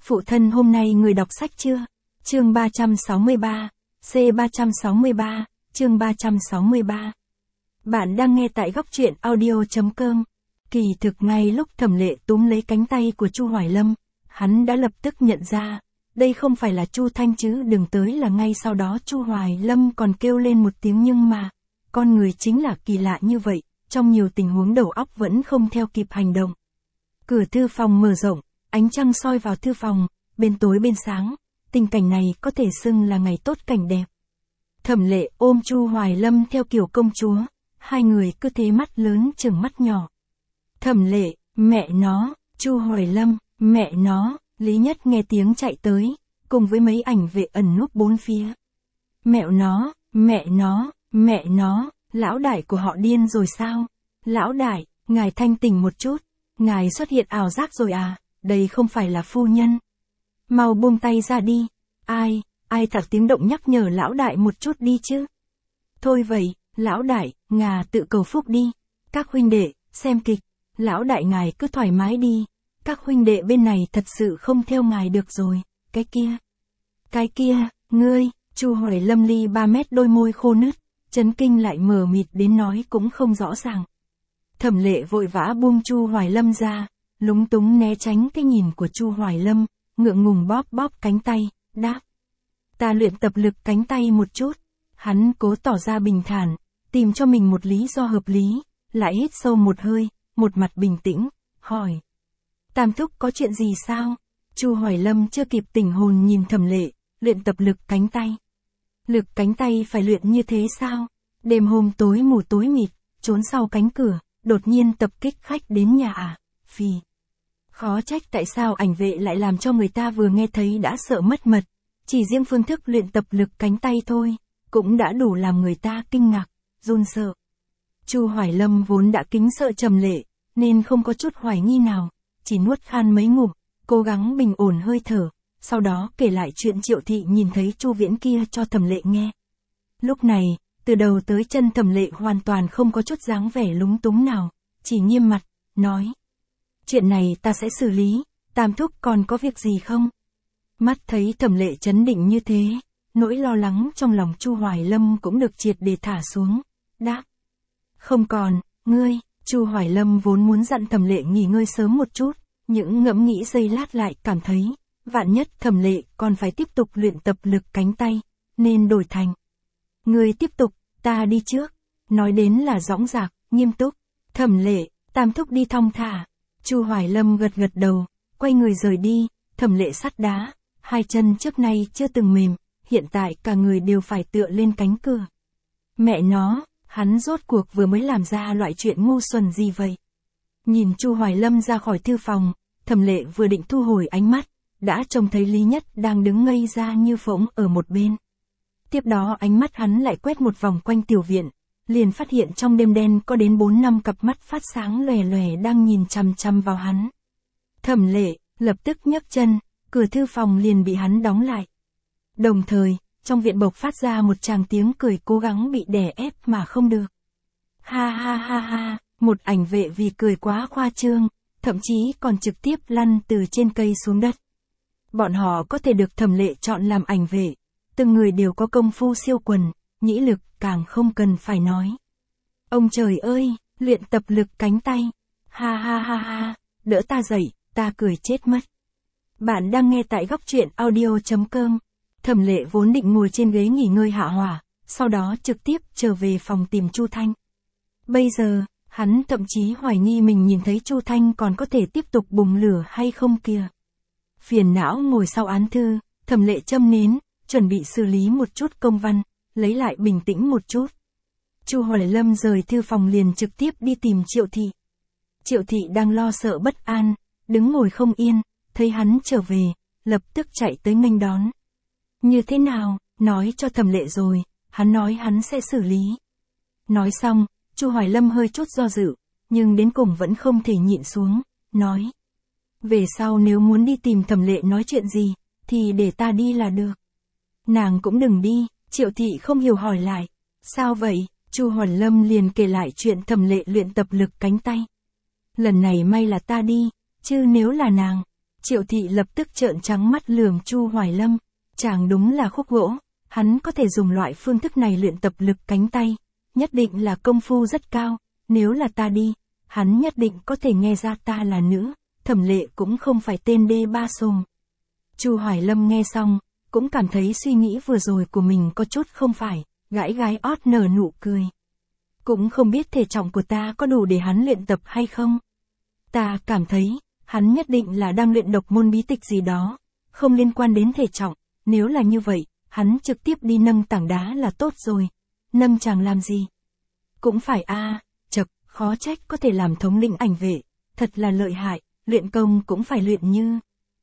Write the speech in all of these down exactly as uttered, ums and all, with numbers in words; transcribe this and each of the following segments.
Phụ thân hôm nay người đọc sách chưa? Chương ba trăm sáu mươi ba, C ba trăm sáu mươi ba, chương ba trăm sáu mươi ba. Bạn đang nghe tại góc truyện audio.com. Kỳ thực ngay lúc Thẩm Lệ túm lấy cánh tay của Chu Hoài Lâm, hắn đã lập tức nhận ra, đây không phải là Chu Thanh chứ, đừng tới là ngay sau đó Chu Hoài Lâm còn kêu lên một tiếng nhưng mà, con người chính là kỳ lạ như vậy, trong nhiều tình huống đầu óc vẫn không theo kịp hành động. Cửa thư phòng mở rộng, ánh trăng soi vào thư phòng, bên tối bên sáng, tình cảnh này có thể xưng là ngày tốt cảnh đẹp. Thẩm Lệ ôm Chu Hoài Lâm theo kiểu công chúa, hai người cứ thế mắt lớn chừng mắt nhỏ. Thẩm Lệ, mẹ nó, Chu Hoài Lâm, mẹ nó, Lý Nhất nghe tiếng chạy tới, cùng với mấy ảnh vệ ẩn núp bốn phía. Mẹo nó, mẹ nó, mẹ nó, lão đại của họ điên rồi sao? Lão đại, ngài thanh tỉnh một chút, ngài xuất hiện ảo giác rồi à, đây không phải là phu nhân. Mau buông tay ra đi, ai, ai thật tiếng động nhắc nhở lão đại một chút đi chứ. Thôi vậy, lão đại, ngà tự cầu phúc đi, các huynh đệ, xem kịch, lão đại ngài cứ thoải mái đi, các huynh đệ bên này thật sự không theo ngài được rồi, cái kia. Cái kia, ngươi, Chu Hoài Lâm ly ba mét đôi môi khô nứt, chấn kinh lại mờ mịt đến nói cũng không rõ ràng. Thẩm Lệ vội vã buông Chu Hoài Lâm ra, lúng túng né tránh cái nhìn của Chu Hoài Lâm, ngượng ngùng bóp bóp cánh tay, đáp. Ta luyện tập lực cánh tay một chút, hắn cố tỏ ra bình thản, tìm cho mình một lý do hợp lý, lại hít sâu một hơi, một mặt bình tĩnh, hỏi. Tam thúc có chuyện gì sao? Chu Hoài Lâm chưa kịp tỉnh hồn nhìn Thẩm Lệ, luyện tập lực cánh tay. Lực cánh tay phải luyện như thế sao? Đêm hôm tối mù tối mịt, trốn sau cánh cửa, đột nhiên tập kích khách đến nhà à? Phì. Khó trách tại sao ảnh vệ lại làm cho người ta vừa nghe thấy đã sợ mất mật. Chỉ riêng phương thức luyện tập lực cánh tay thôi, cũng đã đủ làm người ta kinh ngạc, run sợ. Chu Hoài Lâm vốn đã kính sợ Thẩm Lệ, nên không có chút hoài nghi nào, chỉ nuốt khan mấy ngụm, cố gắng bình ổn hơi thở, sau đó kể lại chuyện Triệu Thị nhìn thấy Chu Viễn kia cho Thẩm Lệ nghe. Lúc này, từ đầu tới chân Thẩm Lệ hoàn toàn không có chút dáng vẻ lúng túng nào, chỉ nghiêm mặt, nói. Chuyện này ta sẽ xử lý, Tam thúc còn có việc gì không? Mắt thấy Thẩm Lệ chấn định như thế, nỗi lo lắng trong lòng Chu Hoài Lâm cũng được triệt để thả xuống, đáp. Không còn, ngươi, Chu Hoài Lâm vốn muốn dặn Thẩm Lệ nghỉ ngơi sớm một chút, những ngẫm nghĩ giây lát lại cảm thấy, vạn nhất Thẩm Lệ còn phải tiếp tục luyện tập lực cánh tay, nên đổi thành. Ngươi tiếp tục, ta đi trước, nói đến là dõng dạc, nghiêm túc, Thẩm Lệ, Tam thúc đi thong thả. Chu Hoài Lâm gật gật đầu, quay người rời đi, Thẩm Lệ sắt đá, hai chân trước nay chưa từng mềm, hiện tại cả người đều phải tựa lên cánh cửa. Mẹ nó, hắn rốt cuộc vừa mới làm ra loại chuyện ngu xuẩn gì vậy? Nhìn Chu Hoài Lâm ra khỏi thư phòng, Thẩm Lệ vừa định thu hồi ánh mắt, đã trông thấy Lý Nhất đang đứng ngây ra như phỗng ở một bên. Tiếp đó ánh mắt hắn lại quét một vòng quanh tiểu viện, liền phát hiện trong đêm đen có đến bốn năm cặp mắt phát sáng lòe lòe đang nhìn chằm chằm vào hắn. Thẩm Lệ lập tức nhấc chân, cửa thư phòng liền bị hắn đóng lại. Đồng thời, trong viện bộc phát ra một tràng tiếng cười cố gắng bị đè ép mà không được. Ha ha ha ha, một ảnh vệ vì cười quá khoa trương, thậm chí còn trực tiếp lăn từ trên cây xuống đất. Bọn họ có thể được Thẩm Lệ chọn làm ảnh vệ, từng người đều có công phu siêu quần, nhĩ lực càng không cần phải nói. Ông trời ơi, luyện tập lực cánh tay. Ha ha ha ha, đỡ ta dậy, ta cười chết mất. Bạn đang nghe tại góc truyện audio.com. Thẩm Lệ vốn định ngồi trên ghế nghỉ ngơi hạ hỏa, sau đó trực tiếp trở về phòng tìm Chu Thanh. Bây giờ, hắn thậm chí hoài nghi mình nhìn thấy Chu Thanh còn có thể tiếp tục bùng lửa hay không kìa. Phiền não ngồi sau án thư, Thẩm Lệ châm nến, chuẩn bị xử lý một chút công văn, lấy lại bình tĩnh một chút. Chu Hoài Lâm rời thư phòng liền trực tiếp đi tìm Triệu Thị. Triệu Thị đang lo sợ bất an, đứng ngồi không yên, thấy hắn trở về, lập tức chạy tới nghênh đón. Như thế nào, nói cho Thẩm Lệ rồi, hắn nói hắn sẽ xử lý. Nói xong, Chu Hoài Lâm hơi chút do dự, nhưng đến cùng vẫn không thể nhịn xuống, nói. Về sau nếu muốn đi tìm Thẩm Lệ nói chuyện gì, thì để ta đi là được. Nàng cũng đừng đi, Triệu Thị không hiểu hỏi lại. Sao vậy? Chu Hoài Lâm liền kể lại chuyện Thẩm Lệ luyện tập lực cánh tay. Lần này may là ta đi, chứ nếu là nàng. Triệu Thị lập tức trợn trắng mắt lườm Chu Hoài Lâm, chàng đúng là khúc gỗ, hắn có thể dùng loại phương thức này luyện tập lực cánh tay, nhất định là công phu rất cao, nếu là ta đi, hắn nhất định có thể nghe ra ta là nữ, Thẩm Lệ cũng không phải tên đê ba sùng. Chu Hoài Lâm nghe xong, cũng cảm thấy suy nghĩ vừa rồi của mình có chút không phải, gãi gái ót nở nụ cười. Cũng không biết thể trọng của ta có đủ để hắn luyện tập hay không. Ta cảm thấy, hắn nhất định là đang luyện độc môn bí tịch gì đó, không liên quan đến thể trọng, nếu là như vậy, hắn trực tiếp đi nâng tảng đá là tốt rồi. Nâng chàng làm gì? Cũng phải a, à, chậc, khó trách có thể làm thống lĩnh ảnh vệ, thật là lợi hại, luyện công cũng phải luyện như.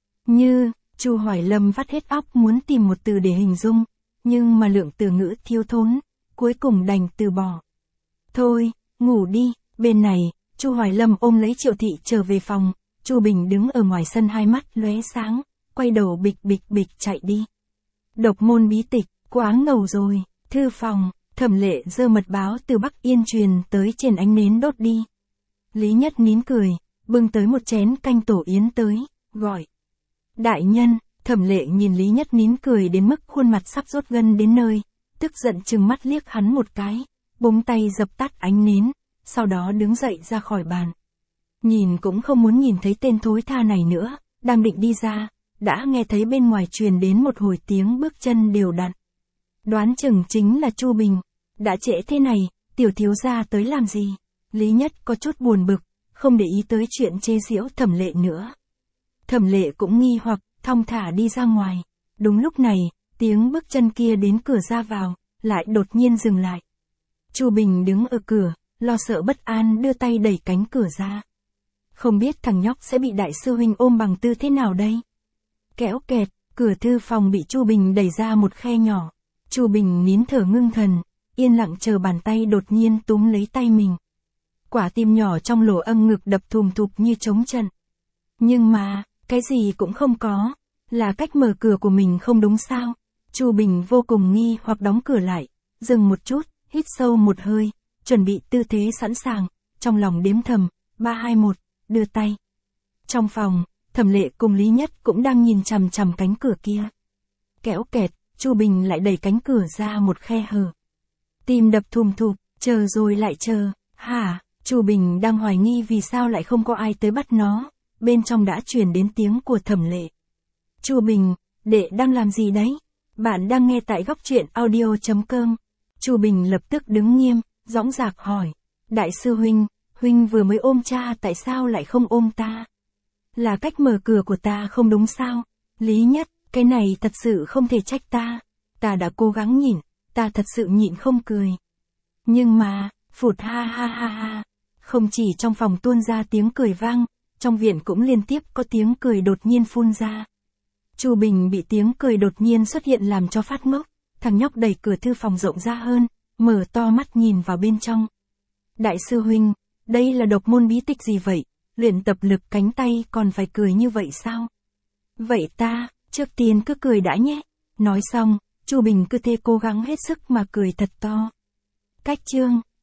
Như, Chu Hoài Lâm vắt hết óc muốn tìm một từ để hình dung, nhưng mà lượng từ ngữ thiếu thốn, cuối cùng đành từ bỏ. Thôi, ngủ đi, bên này, Chu Hoài Lâm ôm lấy Triệu Thị trở về phòng, Chu Bình đứng ở ngoài sân hai mắt lóe sáng, quay đầu bịch bịch bịch chạy đi. Độc môn bí tịch, quá ngầu rồi, thư phòng, Thẩm Lệ giơ mật báo từ Bắc Yên truyền tới trên ánh nến đốt đi. Lý Nhất nín cười, bưng tới một chén canh tổ yến tới, gọi. Đại nhân, Thẩm Lệ nhìn Lý Nhất nín cười đến mức khuôn mặt sắp rốt gân đến nơi, tức giận trừng mắt liếc hắn một cái, búng tay dập tắt ánh nến, sau đó đứng dậy ra khỏi bàn. Nhìn cũng không muốn nhìn thấy tên thối tha này nữa, đang định đi ra, đã nghe thấy bên ngoài truyền đến một hồi tiếng bước chân đều đặn. Đoán chừng chính là Chu Bình, đã trễ thế này, tiểu thiếu gia tới làm gì? Lý Nhất có chút buồn bực, không để ý tới chuyện chê giễu Thẩm Lệ nữa. Thẩm Lệ cũng nghi hoặc, thong thả đi ra ngoài. Đúng lúc này, tiếng bước chân kia đến cửa ra vào, lại đột nhiên dừng lại. Chu Bình đứng ở cửa, lo sợ bất an đưa tay đẩy cánh cửa ra. Không biết thằng nhóc sẽ bị đại sư huynh ôm bằng tư thế nào đây? Kéo kẹt, cửa thư phòng bị Chu Bình đẩy ra một khe nhỏ. Chu Bình nín thở ngưng thần, yên lặng chờ bàn tay đột nhiên túm lấy tay mình. Quả tim nhỏ trong lỗ âm ngực đập thùm thụp như trống trận. Nhưng mà, cái gì cũng không có, là cách mở cửa của mình không đúng sao? Chu Bình vô cùng nghi hoặc đóng cửa lại, dừng một chút, hít sâu một hơi, chuẩn bị tư thế sẵn sàng, trong lòng đếm thầm, ba hai một, đưa tay. Trong phòng, Thẩm Lệ cùng Lý Nhất cũng đang nhìn chằm chằm cánh cửa kia. Kéo kẹt, Chu Bình lại đẩy cánh cửa ra một khe hở. Tim đập thùm thụp, chờ rồi lại chờ, hả? Chu Bình đang hoài nghi vì sao lại không có ai tới bắt nó, bên trong đã truyền đến tiếng của Thẩm Lệ. Chu Bình, đệ đang làm gì đấy? Bạn đang nghe tại góc truyện audio chấm com. Chu Bình lập tức đứng nghiêm, dõng dạc hỏi. Đại sư huynh, huynh vừa mới ôm cha tại sao lại không ôm ta? Là cách mở cửa của ta không đúng sao? Lý Nhất, cái này thật sự không thể trách ta. Ta đã cố gắng nhịn, ta thật sự nhịn không cười. Nhưng mà, phụt ha ha ha ha. Không chỉ trong phòng tuôn ra tiếng cười vang, trong viện cũng liên tiếp có tiếng cười đột nhiên phun ra. Chu Bình bị tiếng cười đột nhiên xuất hiện làm cho phát ngốc, thằng nhóc đẩy cửa thư phòng rộng ra hơn, mở to mắt nhìn vào bên trong. Đại sư huynh, đây là độc môn bí tịch gì vậy? Luyện tập lực cánh tay còn phải cười như vậy sao? Vậy ta, trước tiên cứ cười đã nhé. Nói xong, Chu Bình cứ thế cố gắng hết sức mà cười thật to. Cách chương